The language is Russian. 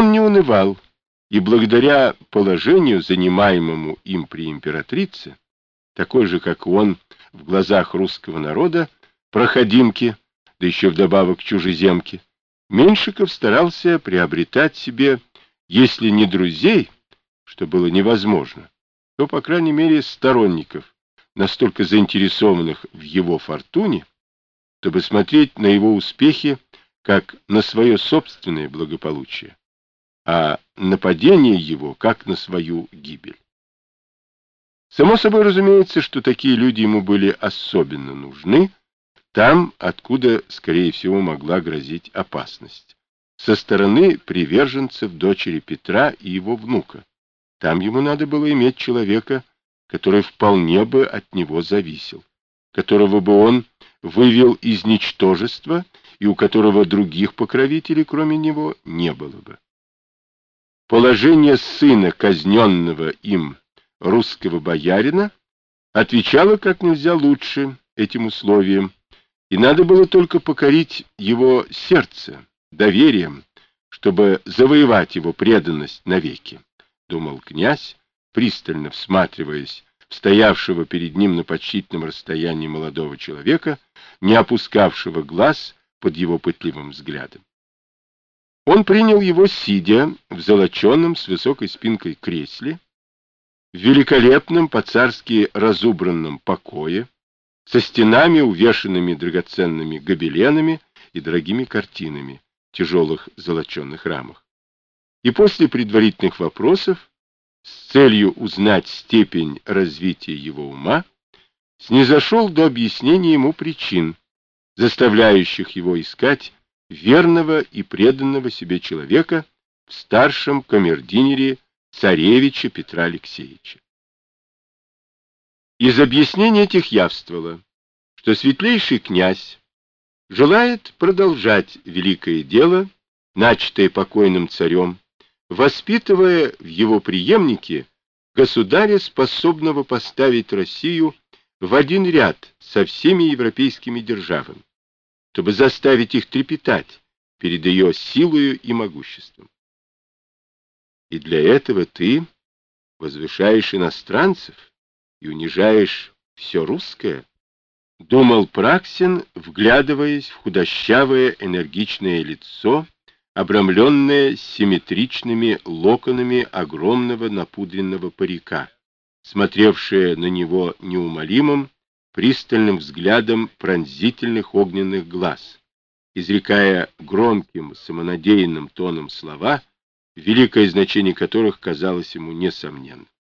он не унывал, и благодаря положению, занимаемому им при императрице, такой же, как он, в глазах русского народа, проходимки, да еще вдобавок чужеземки, Меньшиков старался приобретать себе, если не друзей, что было невозможно, то, по крайней мере, сторонников, настолько заинтересованных в его фортуне, чтобы смотреть на его успехи как на свое собственное благополучие, а нападение его как на свою гибель. Само собой разумеется, что такие люди ему были особенно нужны там, откуда, скорее всего, могла грозить опасность, со стороны приверженцев дочери Петра и его внука. Там ему надо было иметь человека, который вполне бы от него зависел, которого бы он вывел из ничтожества и у которого других покровителей, кроме него, не было бы. Положение сына казненного им русского боярина отвечало как нельзя лучше этим условиям, и надо было только покорить его сердце доверием, чтобы завоевать его преданность навеки, думал князь, пристально всматриваясь в стоявшего перед ним на почтительном расстоянии молодого человека, не опускавшего глаз под его пытливым взглядом. Он принял его, сидя в золоченом с высокой спинкой кресле, в великолепном по-царски разубранном покое, со стенами, увешанными драгоценными гобеленами и дорогими картинами в тяжелых золоченых рамах. И после предварительных вопросов, с целью узнать степень развития его ума, снизошел до объяснения ему причин, заставляющих его искать верного и преданного себе человека в старшем камердинере царевича Петра Алексеевича. Из объяснений этих явствовало, что светлейший князь желает продолжать великое дело, начатое покойным царем, воспитывая в его преемнике государя, способного поставить Россию в один ряд со всеми европейскими державами, чтобы заставить их трепетать перед ее силою и могуществом. И для этого ты возвышаешь иностранцев и унижаешь все русское, думал Праксин, вглядываясь в худощавое энергичное лицо, обрамленное симметричными локонами огромного напудренного парика, смотревшее на него неумолимым, пристальным взглядом пронзительных огненных глаз, изрекая громким, самонадеянным тоном слова, великое значение которых казалось ему несомненным.